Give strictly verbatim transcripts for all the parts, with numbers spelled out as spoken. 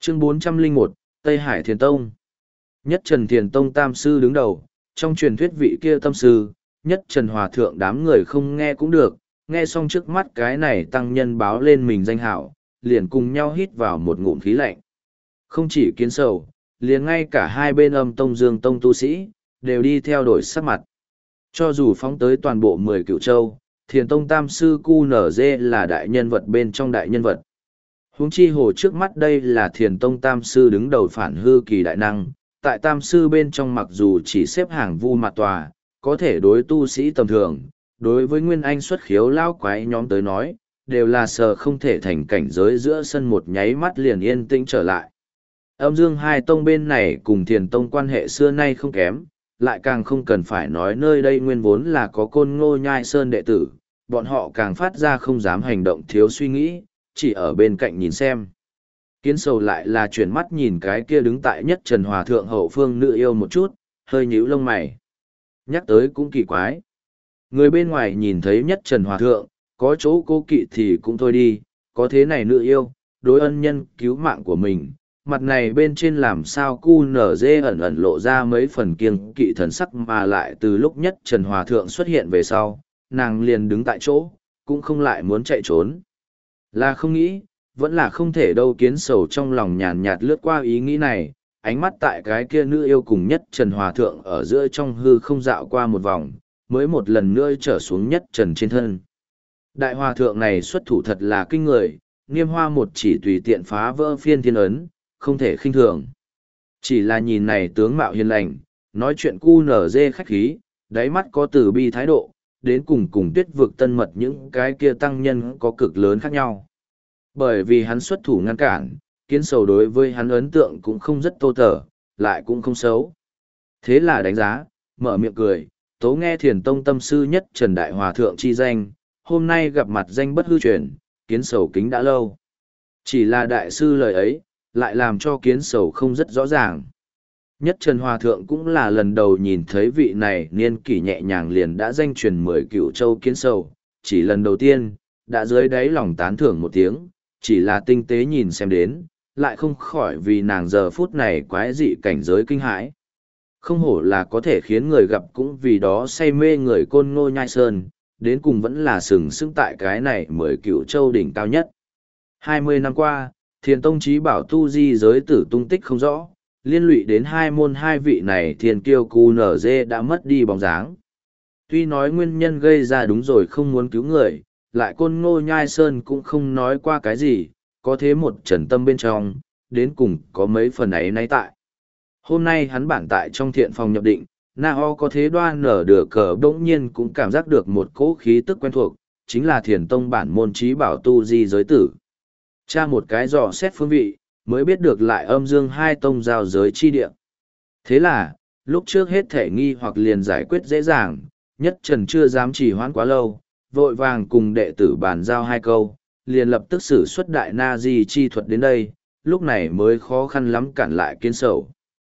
Chương bốn trăm lẻ một, Tây Hải Thiền Tông. Nhất Trần Thiền Tông Tam Sư đứng đầu, trong truyền thuyết vị kia tâm sư, Nhất Trần Hòa Thượng đám người không nghe cũng được, nghe xong trước mắt cái này tăng nhân báo lên mình danh hảo, liền cùng nhau hít vào một ngụm khí lạnh. Không chỉ Kiến Sầu, liền ngay cả hai bên Âm Tông Dương Tông tu sĩ, đều đi theo đổi sắc mặt. Cho dù phóng tới toàn bộ mười cựu châu, Thiền Tông Tam Sư Cu Nở Dê là đại nhân vật bên trong đại nhân vật. Huống chi hồ trước mắt đây là Thiền Tông Tam Sư đứng đầu phản hư kỳ đại năng, tại Tam Sư bên trong mặc dù chỉ xếp hàng vu mặt tòa, có thể đối tu sĩ tầm thường, đối với Nguyên Anh xuất khiếu lao quái nhóm tới nói, đều là sờ không thể thành cảnh giới giữa sân một nháy mắt liền yên tĩnh trở lại. Âm Dương hai tông bên này cùng Thiền Tông quan hệ xưa nay không kém, lại càng không cần phải nói nơi đây nguyên vốn là có Côn Ngô Nhai Sơn đệ tử, bọn họ càng phát ra không dám hành động thiếu suy nghĩ, chỉ ở bên cạnh nhìn xem. Kiến Sầu lại là chuyển mắt nhìn cái kia đứng tại Nhất Trần Hòa Thượng hậu phương nữ yêu một chút, hơi nhíu lông mày. Nhắc tới cũng kỳ quái. Người bên ngoài nhìn thấy Nhất Trần Hòa Thượng, có chỗ cố kỵ thì cũng thôi đi, có thế này nữ yêu, đối ân nhân cứu mạng của mình, mặt này bên trên làm sao cu nở dê ẩn ẩn lộ ra mấy phần kiêng kỵ thần sắc mà lại từ lúc Nhất Trần Hòa Thượng xuất hiện về sau, nàng liền đứng tại chỗ, cũng không lại muốn chạy trốn. Là không nghĩ, vẫn là không thể đâu. Kiến Sầu trong lòng nhàn nhạt lướt qua ý nghĩ này, ánh mắt tại cái kia nữ yêu cùng Nhất Trần Hòa Thượng ở giữa trong hư không dạo qua một vòng, mới một lần nữa trở xuống Nhất Trần trên thân. Đại Hòa Thượng này xuất thủ thật là kinh người, Niêm Hoa một chỉ tùy tiện phá vỡ phiên thiên ấn, không thể khinh thường. Chỉ là nhìn này tướng mạo hiền lành, nói chuyện cu nở dê khách khí, đáy mắt có từ bi thái độ, đến cùng cùng Tuyết Vực Tân Mật những cái kia tăng nhân có cực lớn khác nhau. Bởi vì hắn xuất thủ ngăn cản, Kiến Sầu đối với hắn ấn tượng cũng không rất tô tở, lại cũng không xấu. Thế là đánh giá, mở miệng cười, tố nghe Thiền Tông Tâm Sư Nhất Trần Đại Hòa Thượng chi danh, hôm nay gặp mặt danh bất hư truyền, Kiến Sầu kính đã lâu. Chỉ là đại sư lời ấy, lại làm cho Kiến Sầu không rất rõ ràng. Nhất Trần Hòa Thượng cũng là lần đầu nhìn thấy vị này niên kỷ nhẹ nhàng liền đã danh truyền mười cựu châu Kiến Sầu, chỉ lần đầu tiên, đã dưới đáy lòng tán thưởng một tiếng, chỉ là tinh tế nhìn xem đến, lại không khỏi vì nàng giờ phút này quái dị cảnh giới kinh hãi. Không hổ là có thể khiến người gặp cũng vì đó say mê người Côn Ngô Nhai Sơn, đến cùng vẫn là sừng sững tại cái này mười cựu châu đỉnh cao nhất. Hai mươi năm qua, Thiền Tông Chí Bảo tu di giới tử tung tích không rõ, liên lụy đến hai môn hai vị này Thiền Kiêu Cu Nở Dê đã mất đi bóng dáng. Tuy nói nguyên nhân gây ra đúng rồi không muốn cứu người, lại Côn Ngô Nhai Sơn cũng không nói qua cái gì, có thế một trần tâm bên trong, đến cùng có mấy phần ấy náy tại. Hôm nay hắn bản tại trong thiện phòng nhập định, Na Ho có thế đoan nở được cờ bỗng nhiên cũng cảm giác được một cỗ khí tức quen thuộc, chính là Thiền Tông bản môn Chí Bảo tu di giới tử. Tra một cái dò xét phương vị, mới biết được lại Âm Dương hai tông giao giới chi địa. Thế là, lúc trước hết thể nghi hoặc liền giải quyết dễ dàng, Nhất Trần chưa dám trì hoãn quá lâu, vội vàng cùng đệ tử bàn giao hai câu, liền lập tức sử xuất đại na di chi thuật đến đây, lúc này mới khó khăn lắm cản lại Kiến Sầu.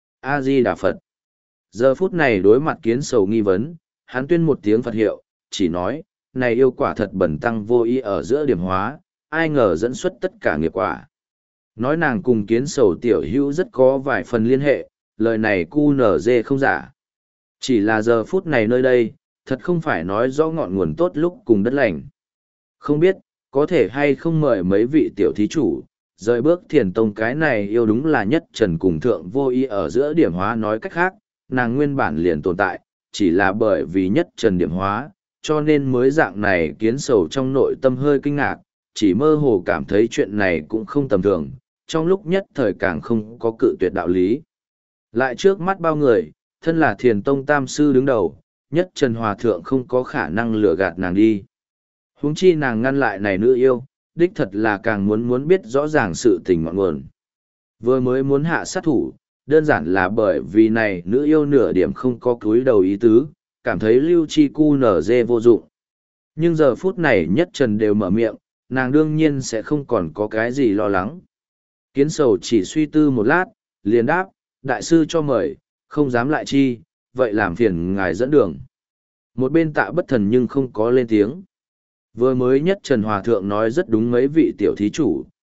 A Di Đà Phật. Giờ phút này đối mặt Kiến Sầu nghi vấn, hắn tuyên một tiếng Phật hiệu, chỉ nói, này yêu quả thật bẩn tăng vô ý ở giữa điểm hóa, ai ngờ dẫn xuất tất cả nghiệp quả. Nói nàng cùng Kiến Sầu tiểu hữu rất có vài phần liên hệ, lời này cu nở dê không giả. Chỉ là giờ phút này nơi đây, thật không phải nói rõ ngọn nguồn tốt lúc cùng đất lành. Không biết, có thể hay không mời mấy vị tiểu thí chủ, rời bước Thiền Tông cái này yêu đúng là Nhất Trần cùng thượng vô ý ở giữa điểm hóa, nói cách khác, nàng nguyên bản liền tồn tại, chỉ là bởi vì Nhất Trần điểm hóa, cho nên mới dạng này. Kiến Sầu trong nội tâm hơi kinh ngạc, chỉ mơ hồ cảm thấy chuyện này cũng không tầm thường, trong lúc nhất thời càng không có cự tuyệt đạo lý. Lại trước mắt bao người, thân là Thiền Tông Tam Sư đứng đầu, Nhất Trần Hòa Thượng không có khả năng lừa gạt nàng đi. Huống chi nàng ngăn lại này nữ yêu, đích thật là càng muốn muốn biết rõ ràng sự tình ngọn nguồn. Vừa mới muốn hạ sát thủ, đơn giản là bởi vì này nữ yêu nửa điểm không có cúi đầu ý tứ, cảm thấy lưu chi cu nở dê vô dụng. Nhưng giờ phút này Nhất Trần đều mở miệng, nàng đương nhiên sẽ không còn có cái gì lo lắng. Kiến Sầu chỉ suy tư một lát, liền đáp, đại sư cho mời, không dám lại chi, vậy làm phiền ngài dẫn đường. Một bên Tạ Bất Thần nhưng không có lên tiếng. Vừa mới Nhất Trần Hòa Thượng nói rất đúng mấy vị tiểu thí chủ,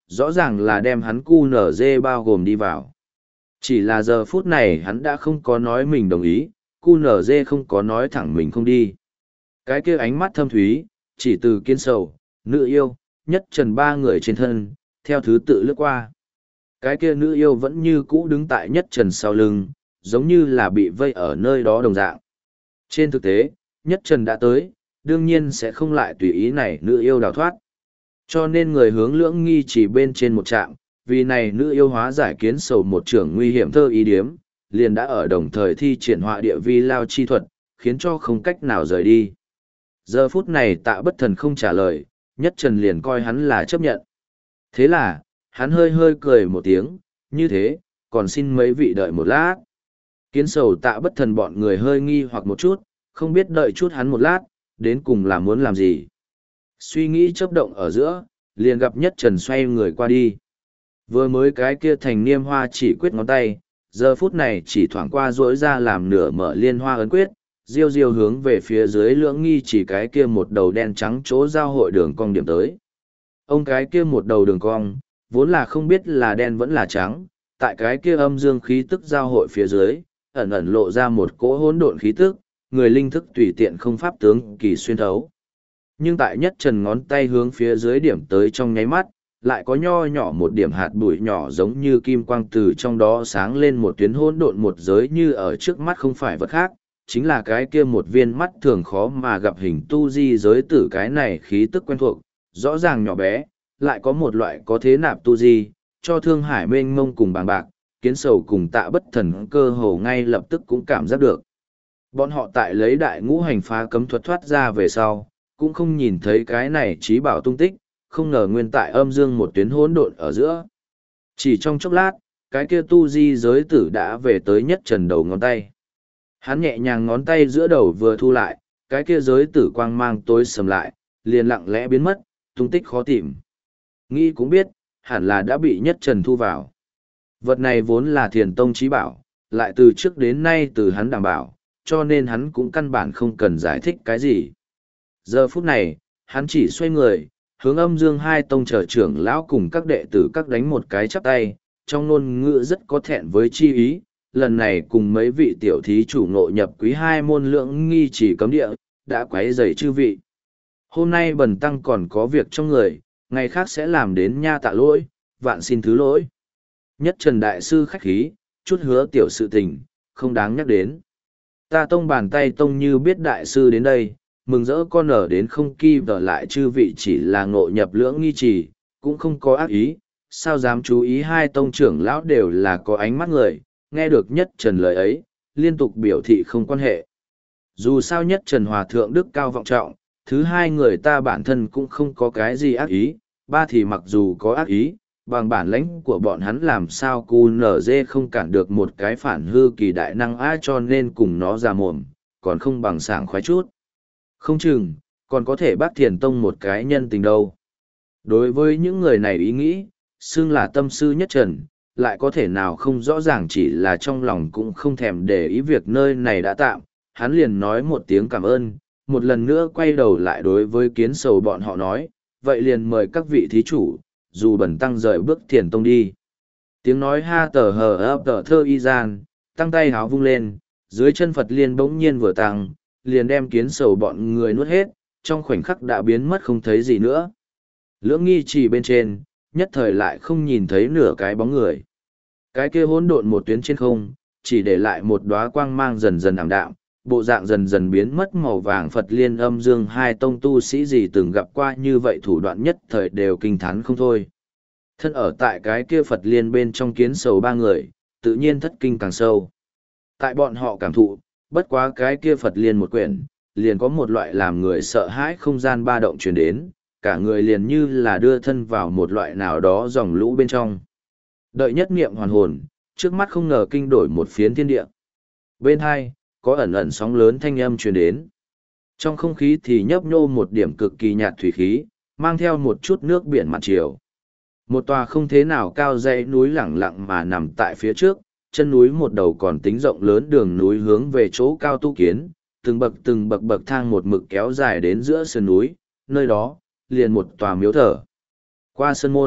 rõ ràng là đem hắn cu nở dê bao gồm đi vào. Chỉ là giờ phút này hắn đã không có nói mình đồng ý, cu nở dê không có nói thẳng mình không đi. Cái kia ánh mắt thâm thúy, chỉ từ Kiến Sầu, nữ yêu, nhất trần ba người trên thân, theo thứ tự lướt qua. Cái kia nữ yêu vẫn như cũ đứng tại nhất trần sau lưng, giống như là bị vây ở nơi đó đồng dạng. Trên thực tế, nhất trần đã tới, đương nhiên sẽ không lại tùy ý này nữ yêu đào thoát. Cho nên người hướng lưỡng nghi chỉ bên trên một trạm, vì này nữ yêu hóa giải Kiến Sầu một trưởng nguy hiểm thơ ý điếm, liền đã ở đồng thời thi triển họa địa vi lao chi thuật, khiến cho không cách nào rời đi. Giờ phút này Tạ Bất Thần không trả lời, nhất trần liền coi hắn là chấp nhận. Thế là, hắn hơi hơi cười một tiếng, như thế, còn xin mấy vị đợi một lát. Kiến Sầu Tạ Bất Thần bọn người hơi nghi hoặc một chút, không biết đợi chút hắn một lát, đến cùng là muốn làm gì. Suy nghĩ chớp động ở giữa, liền gặp nhất trần xoay người qua đi. Vừa mới cái kia thành niêm hoa chỉ quyết ngón tay, giờ phút này chỉ thoảng qua rỗi ra làm nửa mở liên hoa ấn quyết, diêu diêu hướng về phía dưới lưỡng nghi chỉ cái kia một đầu đen trắng chỗ giao hội đường cong điểm tới. Ông cái kia một đầu đường cong, vốn là không biết là đen vẫn là trắng, tại cái kia âm dương khí tức giao hội phía dưới, ẩn ẩn lộ ra một cỗ hỗn độn khí tức, người linh thức tùy tiện không pháp tướng kỳ xuyên thấu. Nhưng tại nhất trần ngón tay hướng phía dưới điểm tới trong nháy mắt, lại có nho nhỏ một điểm hạt bụi nhỏ giống như kim quang từ trong đó sáng lên một tuyến hỗn độn một giới như ở trước mắt không phải vật khác, chính là cái kia một viên mắt thường khó mà gặp hình tu di giới tử cái này khí tức quen thuộc, rõ ràng nhỏ bé, lại có một loại có thế nạp tu di, cho Thương Hải mênh mông cùng bàng bạc, Kiến Sầu cùng Tạ Bất Thần cơ hồ ngay lập tức cũng cảm giác được. Bọn họ tại lấy đại ngũ hành phá cấm thuật thoát ra về sau, cũng không nhìn thấy cái này trí bảo tung tích, không ngờ nguyên tại âm dương một tuyến hỗn độn ở giữa. Chỉ trong chốc lát, cái kia tu di giới tử đã về tới nhất trần đầu ngón tay. Hắn nhẹ nhàng ngón tay giữa đầu vừa thu lại, cái kia giới tử quang mang tối sầm lại, liền lặng lẽ biến mất, tung tích khó tìm. Nghĩ cũng biết, hẳn là đã bị nhất trần thu vào. Vật này vốn là thiền tông trí bảo, lại từ trước đến nay từ hắn đảm bảo, cho nên hắn cũng căn bản không cần giải thích cái gì. Giờ phút này, hắn chỉ xoay người, hướng âm dương hai tông trở trưởng lão cùng các đệ tử các đánh một cái chắp tay, trong ngôn ngữ rất có thẹn với chi ý, lần này cùng mấy vị tiểu thí chủ ngộ nhập quý hai môn lượng nghi chỉ cấm địa, đã quấy rầy chư vị. Hôm nay bần tăng còn có việc trong người, ngày khác sẽ làm đến nha tạ lỗi, vạn xin thứ lỗi. Nhất Trần Đại Sư khách khí, chút hứa tiểu sự tình, không đáng nhắc đến. Ta tông bàn tay tông như biết Đại Sư đến đây, mừng rỡ con ở đến không kỳ vở lại chư vị chỉ là ngộ nhập lưỡng nghi trì, cũng không có ác ý, sao dám chú ý hai tông trưởng lão đều là có ánh mắt người, nghe được Nhất Trần lời ấy, liên tục biểu thị không quan hệ. Dù sao Nhất Trần Hòa Thượng đức cao vọng trọng, thứ hai người ta bản thân cũng không có cái gì ác ý, ba thì mặc dù có ác ý, bằng bản lãnh của bọn hắn làm sao cu nở dê không cản được một cái phản hư kỳ đại năng á cho nên cùng nó ra mồm, còn không bằng sảng khoái chút. Không chừng, còn có thể bác thiền tông một cái nhân tình đâu. Đối với những người này ý nghĩ, xưng là tâm sư Nhất Trần, lại có thể nào không rõ ràng chỉ là trong lòng cũng không thèm để ý việc nơi này đã tạm, hắn liền nói một tiếng cảm ơn, một lần nữa quay đầu lại đối với Kiến Sầu bọn họ nói, vậy liền mời các vị thí chủ, dù bẩn tăng rời bước thiền tông đi. Tiếng nói ha tờ hờ ấp tờ thơ y gian, tăng tay háo vung lên, dưới chân Phật liên bỗng nhiên vừa tăng, liền đem Kiến Sầu bọn người nuốt hết, trong khoảnh khắc đã biến mất không thấy gì nữa. Lưỡng nghi chỉ bên trên, nhất thời lại không nhìn thấy nửa cái bóng người. Cái kia hỗn độn một tuyến trên không, chỉ để lại một đóa quang mang dần dần ảm đạm, bộ dạng dần dần biến mất màu vàng Phật liên âm dương hai tông tu sĩ gì từng gặp qua như vậy thủ đoạn nhất thời đều kinh thán không thôi. Thân ở tại cái kia Phật liên bên trong Kiến Sầu ba người, tự nhiên thất kinh càng sâu. Tại bọn họ cảm thụ, bất quá cái kia Phật liên một quyển, liền có một loại làm người sợ hãi không gian ba động truyền đến, cả người liền như là đưa thân vào một loại nào đó dòng lũ bên trong. Đợi nhất niệm hoàn hồn, trước mắt không ngờ kinh đổi một phiến thiên địa. Bên hai, có ẩn ẩn sóng lớn thanh âm truyền đến. Trong không khí thì nhấp nhô một điểm cực kỳ nhạt thủy khí, mang theo một chút nước biển mặt chiều. Một tòa không thế nào cao dãy núi lẳng lặng mà nằm tại phía trước, chân núi một đầu còn tính rộng lớn đường núi hướng về chỗ cao tu kiến, từng bậc từng bậc bậc thang một mực kéo dài đến giữa sườn núi, nơi đó, liền một tòa miếu thờ. Qua sân môn,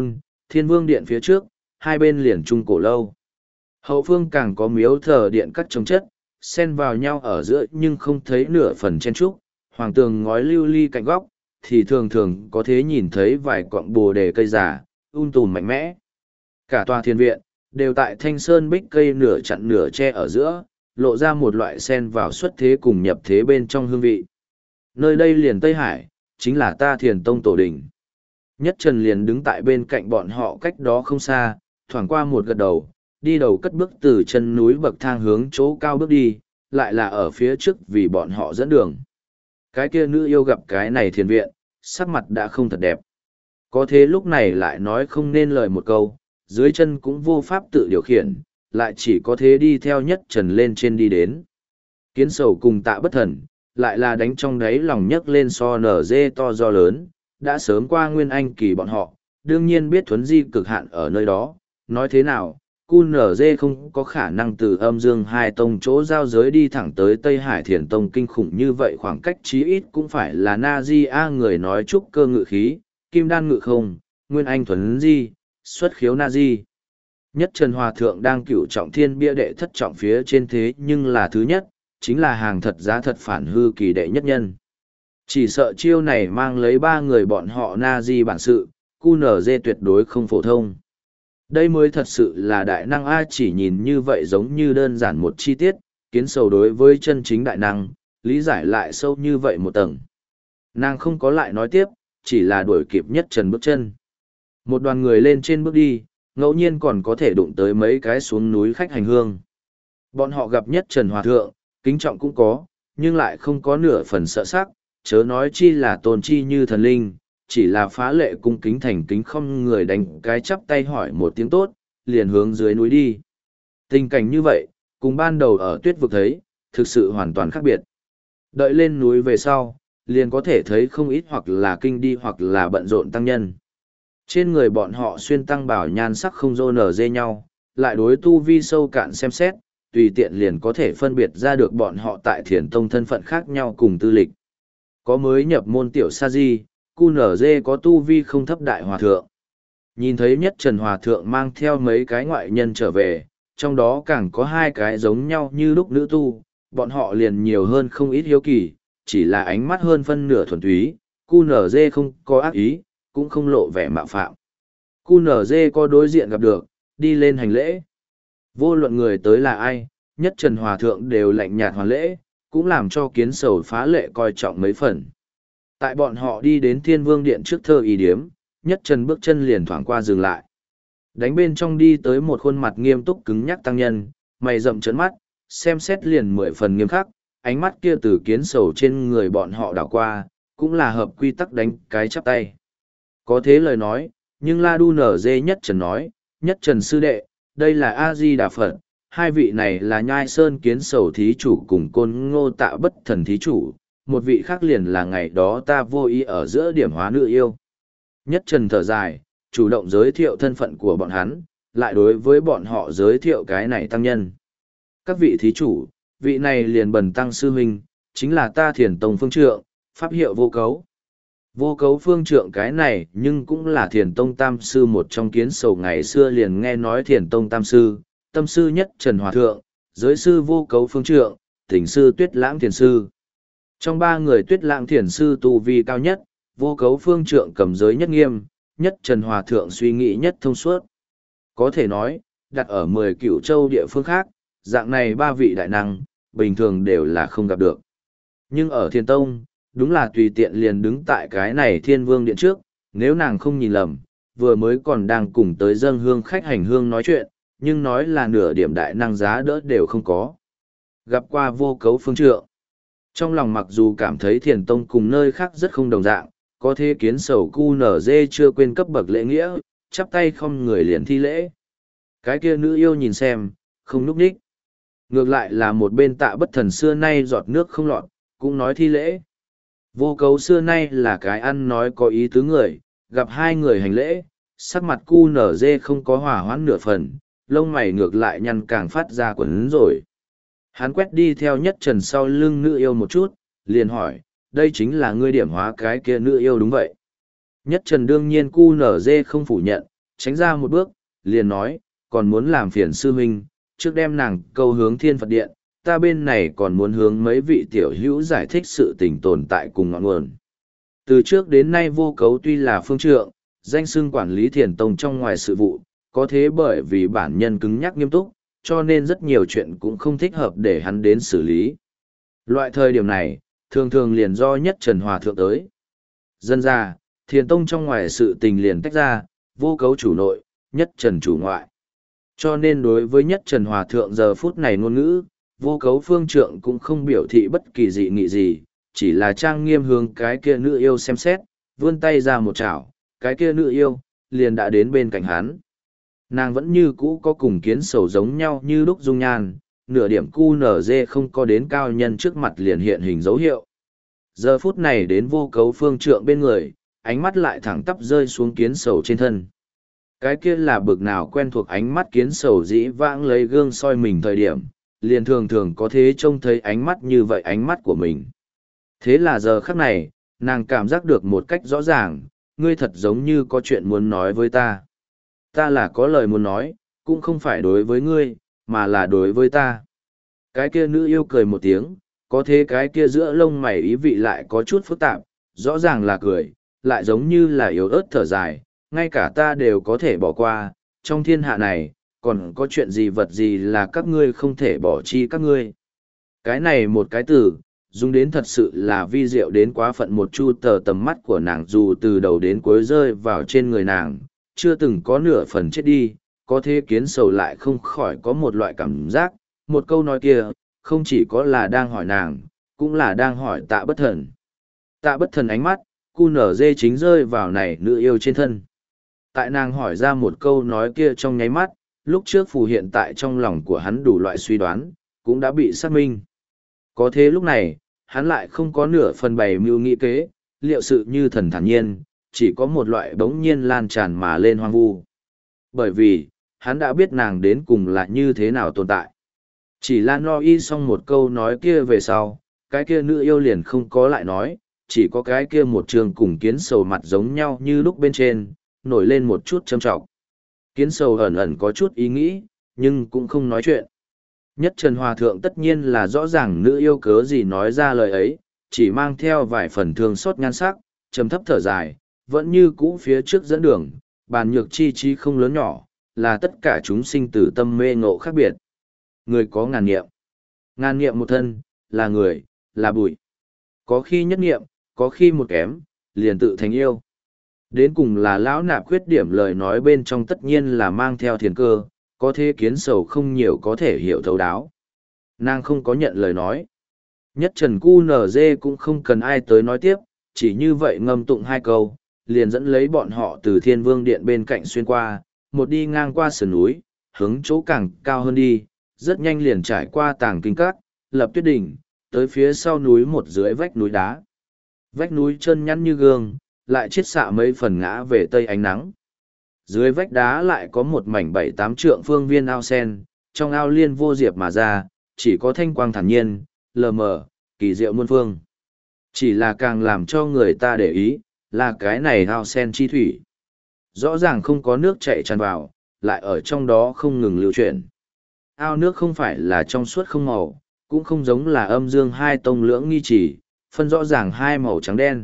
Thiên Vương Điện phía trước, hai bên liền trung cổ lâu. Hậu phương càng có miếu thờ điện cắt chống chất, xen vào nhau ở giữa nhưng không thấy nửa phần chen trúc, hoàng tường ngói lưu ly cạnh góc, thì thường thường có thể nhìn thấy vài cọng bồ đề cây già, um tùm mạnh mẽ. Cả tòa thiên viện, đều tại thanh sơn bích cây nửa chặn nửa che ở giữa, lộ ra một loại sen vào xuất thế cùng nhập thế bên trong hương vị. Nơi đây liền Tây Hải, chính là ta Thiền Tông tổ đình. Nhất Trần liền đứng tại bên cạnh bọn họ cách đó không xa, thoảng qua một gật đầu, đi đầu cất bước từ chân núi bậc thang hướng chỗ cao bước đi, lại là ở phía trước vì bọn họ dẫn đường. Cái kia nữ yêu gặp cái này thiền viện, sắc mặt đã không thật đẹp. Có thế lúc này lại nói không nên lời một câu, dưới chân cũng vô pháp tự điều khiển, lại chỉ có thế đi theo Nhất Trần lên trên đi đến. Kiến sầu cùng Tạ Bất Thần, lại là đánh trong đáy lòng nhấc lên so nở dê to do lớn, đã sớm qua nguyên anh kỳ bọn họ, đương nhiên biết thuấn di cực hạn ở nơi đó, nói thế nào, cu nở dê không có khả năng từ âm dương hai tông chỗ giao giới đi thẳng tới Tây Hải Thiền Tông kinh khủng như vậy, khoảng cách chí ít cũng phải là na di a người nói trúc cơ ngự khí, kim đan ngự không, nguyên anh thuấn di, xuất khiếu na di. Nhất Trần Hòa Thượng đang cửu trọng thiên bia đệ thất trọng phía trên thế nhưng là thứ nhất, chính là hàng thật giá thật phản hư kỳ đệ nhất nhân. Chỉ sợ chiêu này mang lấy ba người bọn họ na di bản sự, cu nở dê tuyệt đối không phổ thông. Đây mới thật sự là đại năng A, chỉ nhìn như vậy giống như đơn giản một chi tiết, kiến sầu đối với chân chính đại năng, lý giải lại sâu như vậy một tầng. Nàng không có lại nói tiếp, chỉ là đuổi kịp Nhất Trần bước chân. Một đoàn người lên trên bước đi, ngẫu nhiên còn có thể đụng tới mấy cái xuống núi khách hành hương. Bọn họ gặp Nhất Trần Hòa Thượng, kính trọng cũng có, nhưng lại không có nửa phần sợ sắc, chớ nói chi là tôn chi như thần linh, chỉ là phá lệ cung kính thành kính không người đánh cái chắp tay hỏi một tiếng tốt, liền hướng dưới núi đi. Tình cảnh như vậy, cùng ban đầu ở tuyết vực thấy, thực sự hoàn toàn khác biệt. Đợi lên núi về sau, liền có thể thấy không ít hoặc là kinh đi hoặc là bận rộn tăng nhân. Trên người bọn họ xuyên tăng bảo nhan sắc không rô nở dê nhau, lại đối tu vi sâu cạn xem xét, tùy tiện liền có thể phân biệt ra được bọn họ tại thiền tông thân phận khác nhau cùng tư lịch. Có mới nhập môn tiểu sa di, cu nở dê có tu vi không thấp đại hòa thượng. Nhìn thấy Nhất Trần Hòa Thượng mang theo mấy cái ngoại nhân trở về, trong đó càng có hai cái giống nhau như lúc nữ tu, bọn họ liền nhiều hơn không ít hiếu kỳ, chỉ là ánh mắt hơn phân nửa thuần túy, cu nở dê không có ác ý, cũng không lộ vẻ mạo phạm. Cu nở dê có đối diện gặp được, đi lên hành lễ. Vô luận người tới là ai, Nhất Trần Hòa Thượng đều lạnh nhạt hoàn lễ, cũng làm cho kiến sầu phá lệ coi trọng mấy phần. Tại bọn họ đi đến Thiên Vương Điện trước thơ y điếm, Nhất Trần bước chân liền thoảng qua dừng lại. Đánh bên trong đi tới một khuôn mặt nghiêm túc cứng nhắc tăng nhân, mày rậm trấn mắt, xem xét liền mười phần nghiêm khắc, ánh mắt kia từ kiến sầu trên người bọn họ đảo qua, cũng là hợp quy tắc đánh cái chắp tay. Có thế lời nói, nhưng La Đu nở dê Nhất Trần nói, Nhất Trần sư đệ, đây là A-di-đà Phật, hai vị này là Nhai Sơn Kiến Sầu thí chủ cùng Côn Ngô Tạ Bất Thần thí chủ, một vị khác liền là ngày đó ta vô ý ở giữa điểm hóa nữ yêu. Nhất Trần thở dài, chủ động giới thiệu thân phận của bọn hắn, lại đối với bọn họ giới thiệu cái này tăng nhân. Các vị thí chủ, vị này liền bần tăng sư huynh, chính là ta Thiền Tông phương trượng, pháp hiệu Vô Cấu. Vô Cấu phương trượng cái này nhưng cũng là Thiền Tông tam sư một trong Kiến Sầu ngày xưa liền nghe nói Thiền Tông tam sư, tâm sư Nhất Trần Hòa Thượng, giới sư Vô Cấu phương trượng, thỉnh sư Tuyết Lãng Thiền sư. Trong ba người Tuyết Lãng Thiền sư tu vi cao nhất, Vô Cấu phương trượng cầm giới nhất nghiêm, Nhất Trần Hòa Thượng suy nghĩ nhất thông suốt. Có thể nói, đặt ở mười cửu châu địa phương khác, dạng này ba vị đại năng, bình thường đều là không gặp được. Nhưng ở Thiên Tông, đúng là tùy tiện liền đứng tại cái này Thiên Vương Điện trước, nếu nàng không nhìn lầm, vừa mới còn đang cùng tới dâng hương khách hành hương nói chuyện, nhưng nói là nửa điểm đại năng giá đỡ đều không có. Gặp qua Vô Cấu phương trượng. Trong lòng mặc dù cảm thấy Thiền Tông cùng nơi khác rất không đồng dạng, có thế Kiến Sầu cu nở dê chưa quên cấp bậc lễ nghĩa, chắp tay không người liền thi lễ. Cái kia nữ yêu nhìn xem, không núp đích. Ngược lại là một bên Tạ Bất Thần xưa nay giọt nước không lọt, cũng nói thi lễ. Vô Cấu xưa nay là cái ăn nói có ý tứ người, gặp hai người hành lễ, sắc mặt cu nở dê không có hòa hoãn nửa phần, lông mày ngược lại nhăn càng phát ra quấn rồi. Hắn quét đi theo Nhất Trần sau lưng nữ yêu một chút, liền hỏi, đây chính là ngươi điểm hóa cái kia nữ yêu đúng vậy. Nhất Trần đương nhiên cu nở dê không phủ nhận, tránh ra một bước, liền nói, còn muốn làm phiền sư huynh, trước đem nàng câu hướng thiên Phật điện, ta bên này còn muốn hướng mấy vị tiểu hữu giải thích sự tình tồn tại cùng ngọn nguồn. Từ trước đến nay Vô Cấu tuy là phương trượng, danh xưng quản lý thiền tông trong ngoài sự vụ, có thế bởi vì bản nhân cứng nhắc nghiêm túc, cho nên rất nhiều chuyện cũng không thích hợp để hắn đến xử lý. Loại thời điểm này, thường thường liền do Nhất Trần Hòa Thượng tới. Dân ra, thiền tông trong ngoài sự tình liền tách ra, Vô Cấu chủ nội, Nhất Trần chủ ngoại. Cho nên đối với Nhất Trần Hòa Thượng giờ phút này ngôn ngữ, Vô Cấu phương trượng cũng không biểu thị bất kỳ dị nghị gì, chỉ là trang nghiêm hướng cái kia nữ yêu xem xét, vươn tay ra một chảo, cái kia nữ yêu, liền đã đến bên cạnh hắn. Nàng vẫn như cũ có cùng kiến sầu giống nhau như lúc dung nhan, nửa điểm cu nở dê không có đến cao nhân trước mặt liền hiện hình dấu hiệu. Giờ phút này đến Vô Cấu phương trượng bên người, ánh mắt lại thẳng tắp rơi xuống kiến sầu trên thân. Cái kia là bực nào quen thuộc ánh mắt kiến sầu dĩ vãng lấy gương soi mình thời điểm, liền thường thường có thế trông thấy ánh mắt như vậy ánh mắt của mình. Thế là giờ khắc này, nàng cảm giác được một cách rõ ràng, ngươi thật giống như có chuyện muốn nói với ta. Ta là có lời muốn nói, cũng không phải đối với ngươi, mà là đối với ta. Cái kia nữ yêu cười một tiếng, có thế cái kia giữa lông mày ý vị lại có chút phức tạp, rõ ràng là cười, lại giống như là yếu ớt thở dài, ngay cả ta đều có thể bỏ qua, trong thiên hạ này, còn có chuyện gì vật gì là các ngươi không thể bỏ chi các ngươi. Cái này một cái từ, dùng đến thật sự là vi diệu đến quá phận một chu tờ tầm mắt của nàng dù từ đầu đến cuối rơi vào trên người nàng, chưa từng có nửa phần chết đi, có thế kiến sầu lại không khỏi có một loại cảm giác, một câu nói kia, không chỉ có là đang hỏi nàng, cũng là đang hỏi tạ bất thần. Tạ bất thần ánh mắt, cu nở dê chính rơi vào này nữ yêu trên thân. Tại nàng hỏi ra một câu nói kia trong nháy mắt, lúc trước phù hiện tại trong lòng của hắn đủ loại suy đoán, cũng đã bị xác minh. Có thế lúc này, hắn lại không có nửa phần bày mưu nghĩ kế, liệu sự như thần thản nhiên, chỉ có một loại bỗng nhiên lan tràn mà lên hoang vu. Bởi vì, hắn đã biết nàng đến cùng là như thế nào tồn tại. Chỉ là no y xong một câu nói kia về sau, cái kia nữ yêu liền không có lại nói, chỉ có cái kia một trường cùng kiến sầu mặt giống nhau như lúc bên trên, nổi lên một chút châm trọng. Kiến sầu ẩn ẩn có chút ý nghĩ, nhưng cũng không nói chuyện. Nhất Trần Hòa Thượng tất nhiên là rõ ràng nữ yêu cớ gì nói ra lời ấy, chỉ mang theo vài phần thương xót nhan sắc, trầm thấp thở dài, vẫn như cũ phía trước dẫn đường, bàn nhược chi chi không lớn nhỏ, là tất cả chúng sinh từ tâm mê ngộ khác biệt. Người có ngàn nghiệm, ngàn nghiệm một thân, là người, là bụi. Có khi nhất nghiệm, có khi một kém, liền tự thành yêu. Đến cùng là lão nạp khuyết điểm lời nói bên trong tất nhiên là mang theo thiền cơ, có thế kiến sầu không nhiều có thể hiểu thấu đáo. Nàng không có nhận lời nói. Nhất Trần Cu Nở Dê cũng không cần ai tới nói tiếp, chỉ như vậy ngâm tụng hai câu, liền dẫn lấy bọn họ từ Thiên Vương Điện bên cạnh xuyên qua, một đi ngang qua sườn núi, hướng chỗ càng cao hơn đi, rất nhanh liền trải qua tàng kinh các, lập tuyết đỉnh, tới phía sau núi một dưới vách núi đá. Vách núi chân nhắn như gương, lại chiết xạ mấy phần ngã về tây ánh nắng. Dưới vách đá lại có một mảnh bảy tám trượng phương viên ao sen, trong ao liên vô diệp mà ra, chỉ có thanh quang thản nhiên, lờ mờ, kỳ diệu muôn phương. Chỉ là càng làm cho người ta để ý, là cái này ao sen chi thủy. Rõ ràng không có nước chảy tràn vào, lại ở trong đó không ngừng lưu chuyển. Ao nước không phải là trong suốt không màu, cũng không giống là âm dương hai tông lưỡng nghi chỉ, phân rõ ràng hai màu trắng đen.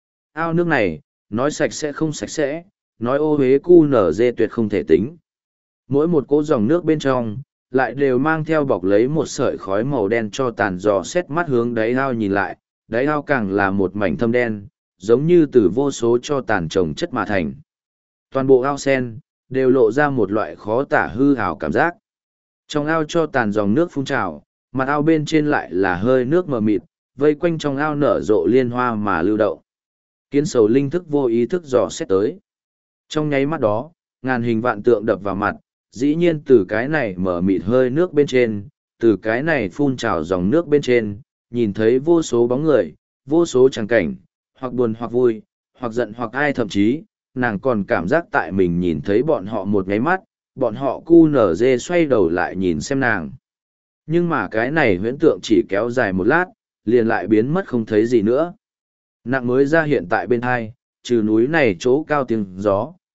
Ao nước này, nói sạch sẽ không sạch sẽ, nói ô huế cu nở dê tuyệt không thể tính. Mỗi một cỗ dòng nước bên trong, lại đều mang theo bọc lấy một sợi khói màu đen cho tàn dò xét mắt hướng đáy ao nhìn lại, đáy ao càng là một mảnh thâm đen, giống như từ vô số cho tàn trồng chất mà thành. Toàn bộ ao sen, đều lộ ra một loại khó tả hư hào cảm giác. Trong ao cho tàn dòng nước phun trào, mặt ao bên trên lại là hơi nước mờ mịt, vây quanh trong ao nở rộ liên hoa mà lưu động. Kiến sầu linh thức vô ý thức dò xét tới. Trong nháy mắt đó, ngàn hình vạn tượng đập vào mặt, dĩ nhiên từ cái này mở mịt hơi nước bên trên, từ cái này phun trào dòng nước bên trên, nhìn thấy vô số bóng người, vô số tràng cảnh, hoặc buồn hoặc vui, hoặc giận hoặc ai thậm chí, nàng còn cảm giác tại mình nhìn thấy bọn họ một nháy mắt, bọn họ cu nở dê xoay đầu lại nhìn xem nàng. Nhưng mà cái này huyễn tượng chỉ kéo dài một lát, liền lại biến mất không thấy gì nữa. Nặng mới ra hiện tại bên hai, trừ núi này chỗ cao tiếng gió,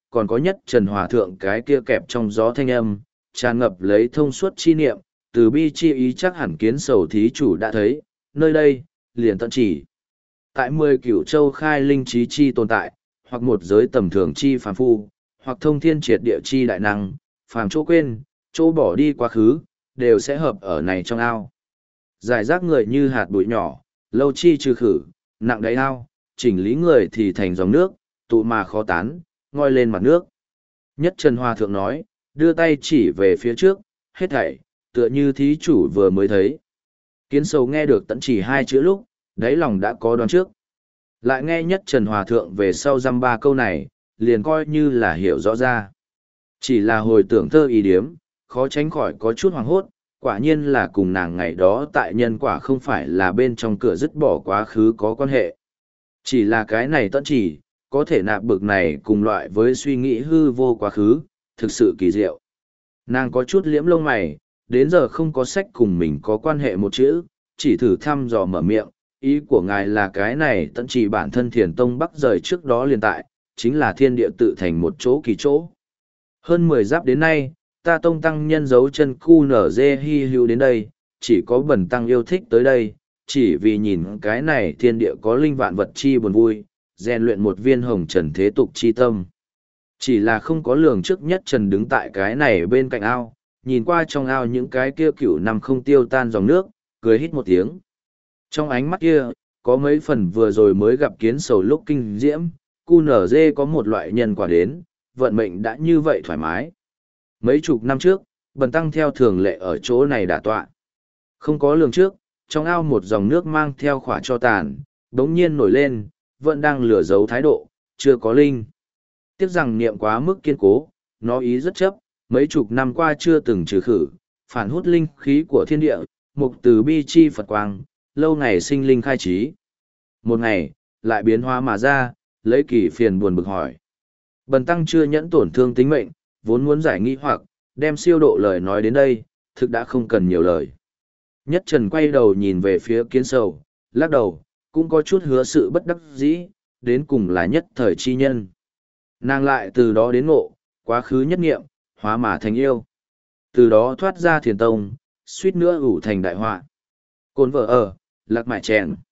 còn có nhất trần hòa thượng cái kia kẹp trong gió thanh âm, tràn ngập lấy thông suốt chi niệm, từ bi chi ý chắc hẳn kiến sầu thí chủ đã thấy, nơi đây, liền tận chỉ. Tại mười cửu châu khai linh trí chi tồn tại, hoặc một giới tầm thường chi phàm phu, hoặc thông thiên triệt địa chi đại năng, phàm chỗ quên, chỗ bỏ đi quá khứ, đều sẽ hợp ở này trong ao. Giải rác người như hạt bụi nhỏ, lâu chi trừ khử, nặng đáy ao, chỉnh lý người thì thành dòng nước, tụ mà khó tán, ngoi lên mặt nước. Nhất Trần Hòa Thượng nói, đưa tay chỉ về phía trước, hết thảy, tựa như thí chủ vừa mới thấy. Kiến sầu nghe được tận chỉ hai chữ lúc, đáy lòng đã có đoán trước. Lại nghe Nhất Trần Hòa Thượng về sau dăm ba câu này, liền coi như là hiểu rõ ra. Chỉ là hồi tưởng thơ ý điếm, khó tránh khỏi có chút hoàng hốt, quả nhiên là cùng nàng ngày đó tại nhân quả không phải là bên trong cửa dứt bỏ quá khứ có quan hệ. Chỉ là cái này tận chỉ, có thể nạp bực này cùng loại với suy nghĩ hư vô quá khứ, thực sự kỳ diệu. Nàng có chút liễm lông mày, đến giờ không có sách cùng mình có quan hệ một chữ, chỉ thử thăm dò mở miệng, ý của ngài là cái này tận chỉ bản thân thiền tông bắc rời trước đó liền tại, chính là thiên địa tự thành một chỗ kỳ chỗ. Hơn mười giáp đến nay, ta tông tăng nhân dấu chân cu nở dê hy hữu đến đây, chỉ có bần tăng yêu thích tới đây, chỉ vì nhìn cái này thiên địa có linh vạn vật chi buồn vui, rèn luyện một viên hồng trần thế tục chi tâm. Chỉ là không có lường trước nhất trần đứng tại cái này bên cạnh ao, nhìn qua trong ao những cái kia cửu nằm không tiêu tan dòng nước, cười hít một tiếng. Trong ánh mắt kia, có mấy phần vừa rồi mới gặp kiến sầu lúc kinh diễm, cu nở dê có một loại nhân quả đến, vận mệnh đã như vậy thoải mái. Mấy chục năm trước, bần tăng theo thường lệ ở chỗ này đả tọa. Không có lường trước, trong ao một dòng nước mang theo khỏa cho tàn, đống nhiên nổi lên, vẫn đang lừa giấu thái độ, chưa có linh. Tiếc rằng niệm quá mức kiên cố, nó ý rất chấp, mấy chục năm qua chưa từng trừ khử, phản hút linh khí của thiên địa, mục từ bi chi Phật quang, lâu ngày sinh linh khai trí. Một ngày, lại biến hóa mà ra, lấy kỳ phiền buồn bực hỏi. Bần tăng chưa nhẫn tổn thương tính mệnh, vốn muốn giải nghi hoặc, đem siêu độ lời nói đến đây, thực đã không cần nhiều lời. Nhất Trần quay đầu nhìn về phía kiến sầu, lắc đầu, cũng có chút hứa sự bất đắc dĩ, đến cùng là nhất thời chi nhân. Nàng lại từ đó đến ngộ, quá khứ nhất nghiệm, hóa mà thành yêu. Từ đó thoát ra thiền tông, suýt nữa ủ thành đại họa. Cồn vợ ở, lạc mại chèn.